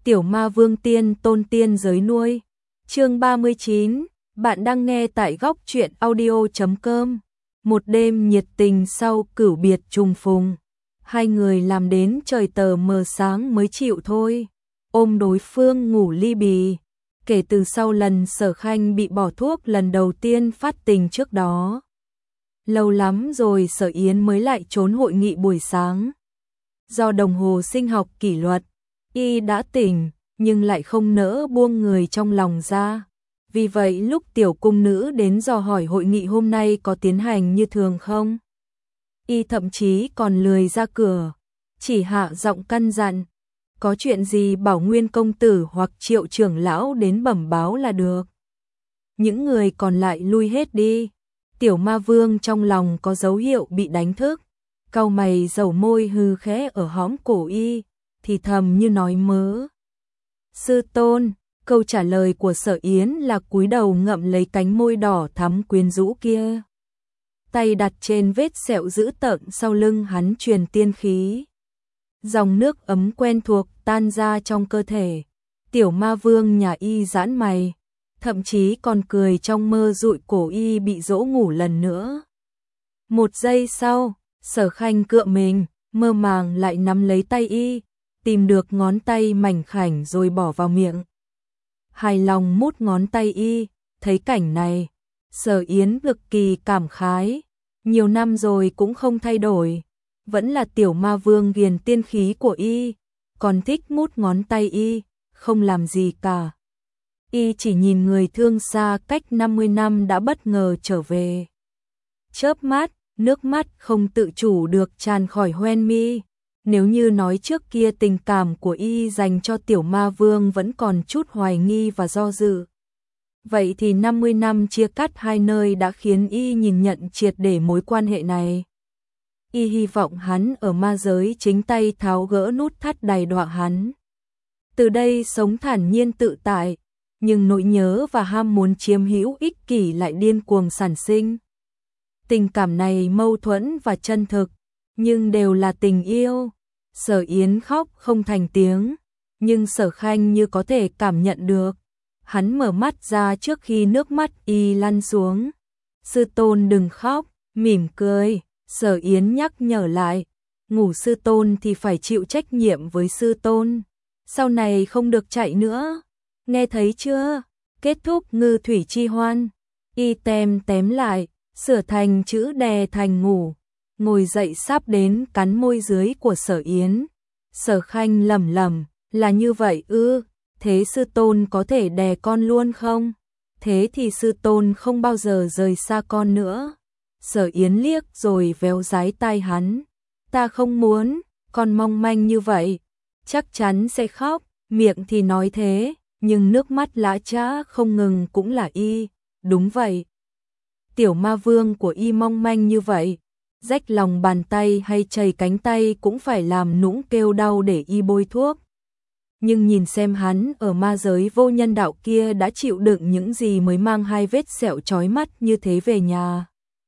Tiểu ma vương tiên tôn tiên giới nuôi. Chương 39, bạn đang nghe tại góc truyện audio.com. Một đêm nhiệt tình sau cửu biệt trùng phùng, hai người làm đến trời tờ mờ sáng mới chịu thôi, ôm đối phương ngủ li bì. Kể từ sau lần Sở Khanh bị bỏ thuốc lần đầu tiên phát tình trước đó, lâu lắm rồi Sở Yến mới lại trốn hội nghị buổi sáng. Do đồng hồ sinh học kỷ luật, y đã tỉnh, nhưng lại không nỡ buông người trong lòng ra. Vì vậy lúc tiểu cung nữ đến dò hỏi hội nghị hôm nay có tiến hành như thường không, y thậm chí còn lười ra cửa, chỉ hạ giọng căn dặn, có chuyện gì bảo Nguyên công tử hoặc Triệu trưởng lão đến bẩm báo là được. Những người còn lại lui hết đi. Tiểu ma vương trong lòng có dấu hiệu bị đánh thức, cau mày dầu môi hư khẽ ở hõm cổ y, thì thầm như nói mớ. Sư tôn. Câu trả lời của Sở Yến là cúi đầu ngậm lấy cánh môi đỏ thắm quyến rũ kia, tay đặt trên vết sẹo dữ tợn sau lưng hắn truyền tiên khí. Dòng nước ấm quen thuộc tan ra trong cơ thể. Tiểu ma vương nhà y giãn mày, thậm chí còn cười trong mơ dụi cổ y bị dỗ ngủ lần nữa. Một giây sau, Sở Khanh cựa mình, mơ màng lại nắm lấy tay y, tìm được ngón tay mảnh khảnh rồi bỏ vào miệng. Hài lòng mút ngón tay y, thấy cảnh này, Sở Yến cực kỳ cảm khái, nhiều năm rồi cũng không thay đổi, vẫn là tiểu ma vương ghiền tiên khí của y, còn thích mút ngón tay y, không làm gì cả. Y chỉ nhìn người thương xa cách 50 năm đã bất ngờ trở về. Chớp mắt, nước mắt không tự chủ được tràn khỏi hoen mi. Nếu như nói trước kia tình cảm của y dành cho tiểu ma vương vẫn còn chút hoài nghi và do dự, vậy thì 50 năm chia cắt hai nơi đã khiến y nhìn nhận triệt để mối quan hệ này. Y hy vọng hắn ở ma giới chính tay tháo gỡ nút thắt đày đọa hắn, từ đây sống thản nhiên tự tại, nhưng nỗi nhớ và ham muốn chiếm hữu ích kỷ lại điên cuồng sản sinh. Tình cảm này mâu thuẫn và chân thực, nhưng đều là tình yêu. Sở Yến khóc không thành tiếng, nhưng Sở Khanh như có thể cảm nhận được. Hắn mở mắt ra trước khi nước mắt y lăn xuống. Sư tôn đừng khóc, mỉm cười. Sở Yến nhắc nhở lại, ngủ sư tôn thì phải chịu trách nhiệm với sư tôn, sau này không được chạy nữa, nghe thấy chưa? Kết thúc ngư thủy chi hoan, y tém lại, sửa thành chữ đè thành ngủ, ngồi dậy sắp đến cắn môi dưới của Sở Yến. Sở Khanh lẩm lẩm, là như vậy ư? Thế sư tôn có thể đè con luôn không? Thế thì sư tôn không bao giờ rời xa con nữa. Sở Yến liếc rồi véo dái tai hắn. Ta không muốn, con mong manh như vậy, chắc chắn sẽ khóc, miệng thì nói thế, nhưng nước mắt lã chã không ngừng cũng là y, đúng vậy. Tiểu ma vương của y mong manh như vậy, rách lòng bàn tay hay chảy cánh tay cũng phải làm nũng kêu đau để y bôi thuốc. Nhưng nhìn xem hắn ở ma giới vô nhân đạo kia đã chịu đựng những gì mới mang hai vết sẹo chói mắt như thế về nhà.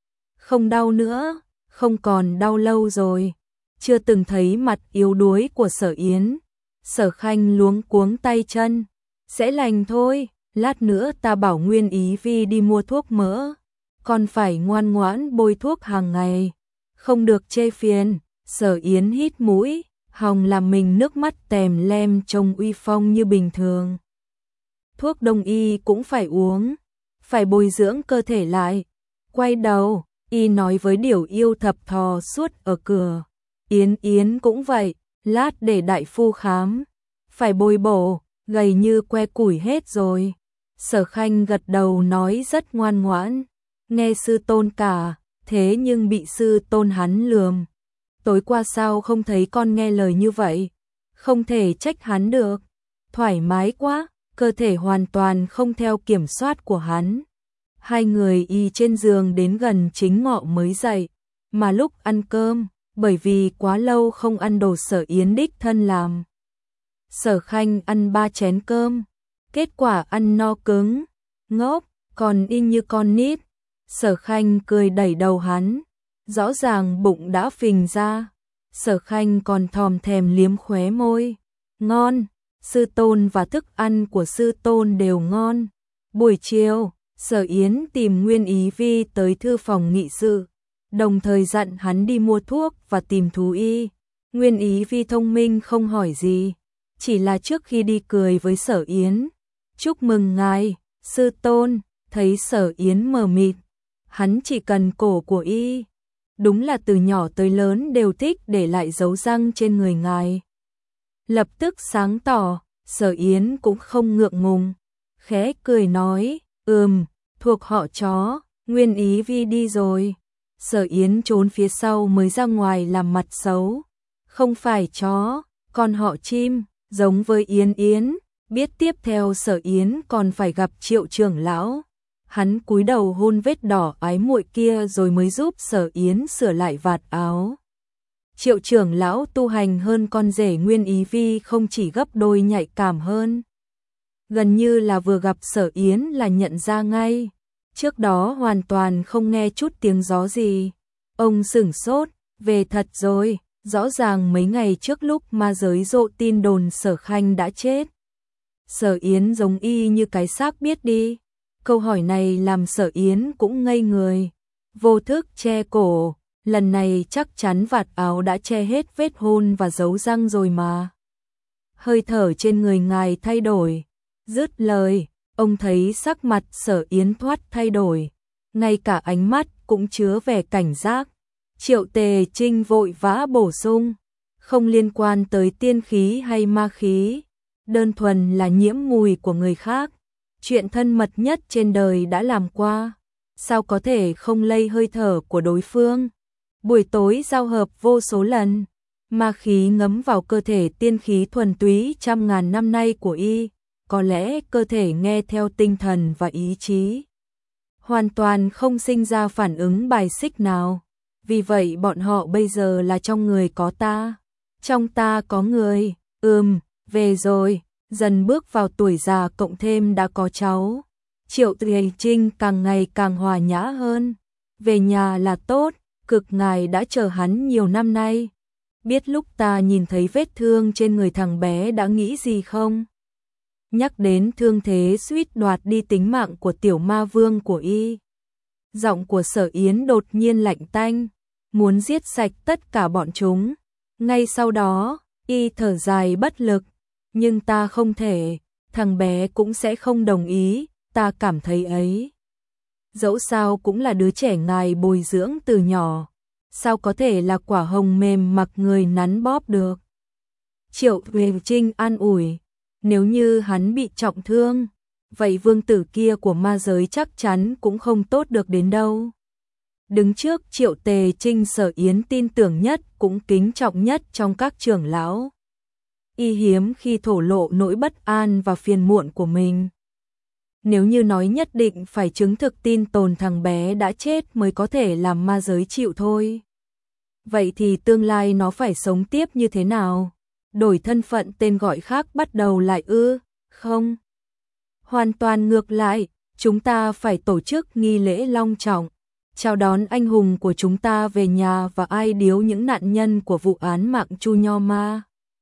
Không đau nữa, không còn đau lâu rồi. Chưa từng thấy mặt yếu đuối của Sở Yến. Sở Khanh luống cuống tay chân. Sẽ lành thôi, lát nữa ta bảo Nguyên Ý Vi đi mua thuốc mỡ. Còn phải ngoan ngoãn bôi thuốc hàng ngày, không được chê phiền. Sở Yến hít mũi, hòng làm mình nước mắt tèm lem trông uy phong như bình thường. Thuốc đông y cũng phải uống, phải bồi dưỡng cơ thể lại. Quay đầu, y nói với Điểu Yêu thập thò suốt ở cửa. Yến cũng vậy, lát để đại phu khám. Phải bồi bổ, gầy như que củi hết rồi. Sở Khanh gật đầu nói rất ngoan ngoãn. Nghe sư tôn cả, thế nhưng bị sư tôn hắn lườm. Tối qua sao không thấy con nghe lời như vậy? Không thể trách hắn được. Thoải mái quá, cơ thể hoàn toàn không theo kiểm soát của hắn. Hai người y trên giường đến gần chính ngọ mới dậy. Mà lúc ăn cơm, bởi vì quá lâu không ăn đồ Sở Yến đích thân làm, Sở Khanh ăn 3 chén cơm. Kết quả ăn no cứng, ngốc, còn y như con nít. Sở Khanh cười đẩy đầu hắn, rõ ràng bụng đã phình ra. Sở Khanh còn thòm thèm liếm khóe môi. Ngon, sư tôn và thức ăn của sư tôn đều ngon. Buổi chiều, Sở Yến tìm Nguyên Ý Vi tới thư phòng nghị sự, đồng thời dặn hắn đi mua thuốc và tìm thú y. Nguyên Ý Vi thông minh không hỏi gì, chỉ là trước khi đi cười với Sở Yến. Chúc mừng ngài, sư tôn. Thấy Sở Yến mờ mịt, hắn chỉ cần cổ của y. Đúng là từ nhỏ tới lớn đều thích để lại dấu răng trên người ngài. Lập tức sáng tỏ, Sở Yến cũng không ngượng ngùng, khẽ cười nói, thuộc họ chó. Nguyên Ý Vi đi rồi. Sở Yến trốn phía sau mới ra ngoài làm mặt xấu. Không phải chó, con họ chim, giống với Yến Yến. Biết tiếp theo Sở Yến còn phải gặp Triệu trưởng lão. Hắn cúi đầu hôn vết đỏ ái muội kia rồi mới giúp Sở Yến sửa lại vạt áo. Triệu trưởng lão tu hành hơn con rể Nguyên Ý Vi không chỉ gấp đôi nhạy cảm hơn. Gần như là vừa gặp Sở Yến là nhận ra ngay. Trước đó hoàn toàn không nghe chút tiếng gió gì. Ông sửng sốt, về thật rồi, rõ ràng mấy ngày trước lúc ma giới rộ tin đồn Sở Khanh đã chết. Sở Yến giống y như cái xác biết đi. Câu hỏi này làm Sở Yến cũng ngây người. Vô thức che cổ, lần này chắc chắn vạt áo đã che hết vết hôn và dấu răng rồi mà. Hơi thở trên người ngài thay đổi. Dứt lời, ông thấy sắc mặt Sở Yến thoát thay đổi. Ngay cả ánh mắt cũng chứa vẻ cảnh giác. Triệu Tề Trinh vội vã bổ sung. Không liên quan tới tiên khí hay ma khí. Đơn thuần là nhiễm mùi của người khác. Chuyện thân mật nhất trên đời đã làm qua. Sao có thể không lây hơi thở của đối phương? Buổi tối giao hợp vô số lần. Ma khí ngấm vào cơ thể tiên khí thuần túy trăm ngàn năm nay của y. Có lẽ cơ thể nghe theo tinh thần và ý chí. Hoàn toàn không sinh ra phản ứng bài xích nào. Vì vậy bọn họ bây giờ là trong người có ta. Trong ta có người. Về rồi. Dần bước vào tuổi già cộng thêm đã có cháu. Triệu Tề Trinh càng ngày càng hòa nhã hơn. Về nhà là tốt, cực ngài đã chờ hắn nhiều năm nay. Biết lúc ta nhìn thấy vết thương trên người thằng bé đã nghĩ gì không? Nhắc đến thương thế suýt đoạt đi tính mạng của tiểu ma vương của y. Giọng của Sở Yến đột nhiên lạnh tanh, muốn giết sạch tất cả bọn chúng. Ngay sau đó, y thở dài bất lực. Nhưng ta không thể, thằng bé cũng sẽ không đồng ý, ta cảm thấy ấy. Dẫu sao cũng là đứa trẻ ngài bồi dưỡng từ nhỏ, sao có thể là quả hồng mềm mặc người nắn bóp được. Triệu Tề Trinh an ủi, nếu như hắn bị trọng thương, vậy vương tử kia của ma giới chắc chắn cũng không tốt được đến đâu. Đứng trước Triệu Tề Trinh, Sở Yến tin tưởng nhất cũng kính trọng nhất trong các trưởng lão. Y hiếm khi thổ lộ nỗi bất an và phiền muộn của mình. Nếu như nói nhất định phải chứng thực tin tồn thằng bé đã chết mới có thể làm ma giới chịu thôi. Vậy thì tương lai nó phải sống tiếp như thế nào? Đổi thân phận tên gọi khác bắt đầu lại ư? Không. Hoàn toàn ngược lại, chúng ta phải tổ chức nghi lễ long trọng, chào đón anh hùng của chúng ta về nhà và ai điếu những nạn nhân của vụ án mạng Chu Nho Ma.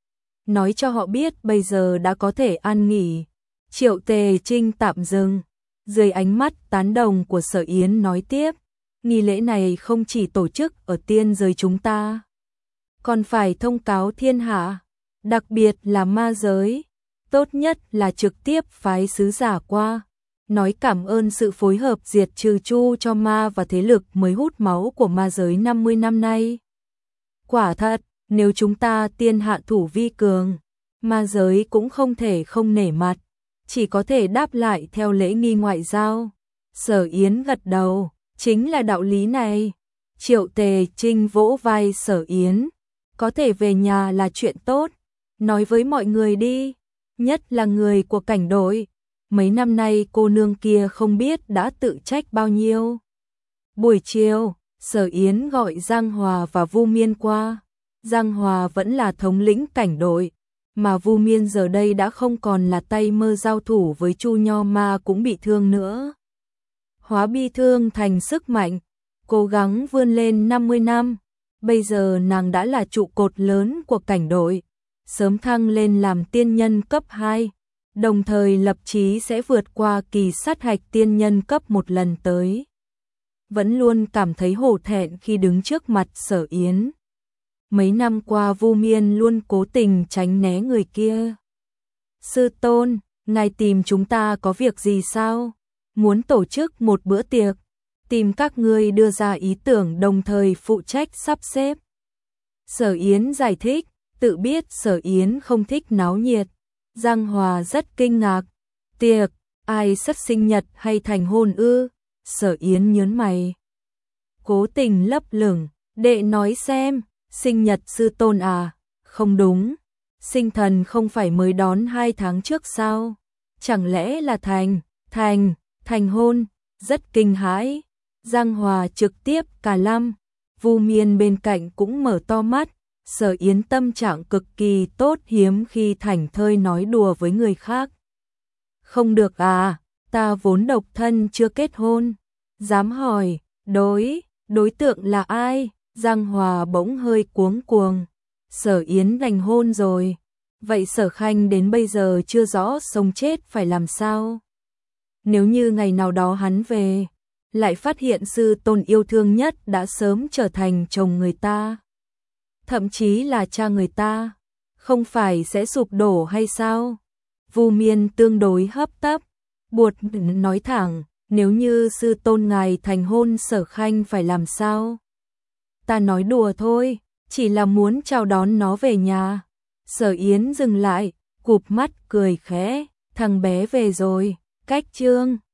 Nói cho họ biết bây giờ đã có thể an nghỉ. Triệu Tề Trinh tạm dừng. Dưới ánh mắt tán đồng của Sở Yến nói tiếp. Nghi lễ này không chỉ tổ chức ở tiên giới chúng ta, còn phải thông cáo thiên hạ, đặc biệt là ma giới. Tốt nhất là trực tiếp phái sứ giả qua, nói cảm ơn sự phối hợp diệt trừ Chu cho ma và thế lực mới hút máu của ma giới 50 năm nay. Quả thật, nếu chúng ta tiên hạ thủ vi cường, ma giới cũng không thể không nể mặt, chỉ có thể đáp lại theo lễ nghi ngoại giao. Sở Yến gật đầu, chính là đạo lý này. Triệu Tề Trinh vỗ vai Sở Yến, có thể về nhà là chuyện tốt, nói với mọi người đi, nhất là người của cảnh đội. Mấy năm nay cô nương kia không biết đã tự trách bao nhiêu. Buổi chiều, Sở Yến gọi Giang Hòa và Vu Miên qua. Giang Hòa vẫn là thống lĩnh cảnh đội, mà Vu Miên giờ đây đã không còn là tay mơ giao thủ với Chu Nho Ma cũng bị thương nữa. Hóa bi thương thành sức mạnh, cố gắng vươn lên 50 năm, bây giờ nàng đã là trụ cột lớn của cảnh đội. sớm thăng lên làm tiên nhân cấp 2, đồng thời lập chí sẽ vượt qua kỳ sát hạch tiên nhân cấp một lần tới. Vẫn luôn cảm thấy hổ thẹn khi đứng trước mặt Sở Yến. Mấy năm qua Vu Miên luôn cố tình tránh né người kia. Sư tôn, ngài tìm chúng ta có việc gì sao? Muốn tổ chức một bữa tiệc, tìm các ngươi đưa ra ý tưởng đồng thời phụ trách sắp xếp. Sở Yến giải thích, tự biết Sở Yến không thích náo nhiệt. Giang Hòa rất kinh ngạc. Tiệc, ai sắp sinh nhật hay thành hôn ư? Sở Yến nhớn mày. Cố tình lấp lửng, đệ nói xem, sinh nhật sư tôn à? Không đúng, sinh thần không phải mới đón 2 tháng trước sao? Chẳng lẽ là thành hôn? Rất kinh hãi. Giang Hòa trực tiếp cả lâm. Vu Miên bên cạnh cũng mở to mắt. Sở Yến tâm trạng cực kỳ tốt, hiếm khi thảnh thơi nói đùa với người khác. Không được à, ta vốn độc thân chưa kết hôn. Dám hỏi, đối tượng là ai? Giang Hòa bỗng hơi cuống cuồng. Sở Yến đành hôn rồi. Vậy Sở Khanh đến bây giờ chưa rõ sống chết phải làm sao? Nếu như ngày nào đó hắn về, lại phát hiện sư tôn yêu thương nhất đã sớm trở thành chồng người ta, thậm chí là cha người ta, không phải sẽ sụp đổ hay sao? Vu Miên tương đối hấp tấp, buột nói thẳng, nếu như sư tôn ngài thành hôn Sở Khanh phải làm sao? Ta nói đùa thôi, chỉ là muốn chào đón nó về nhà. Sở Yến dừng lại, cụp mắt cười khẽ, thằng bé về rồi, cách chương.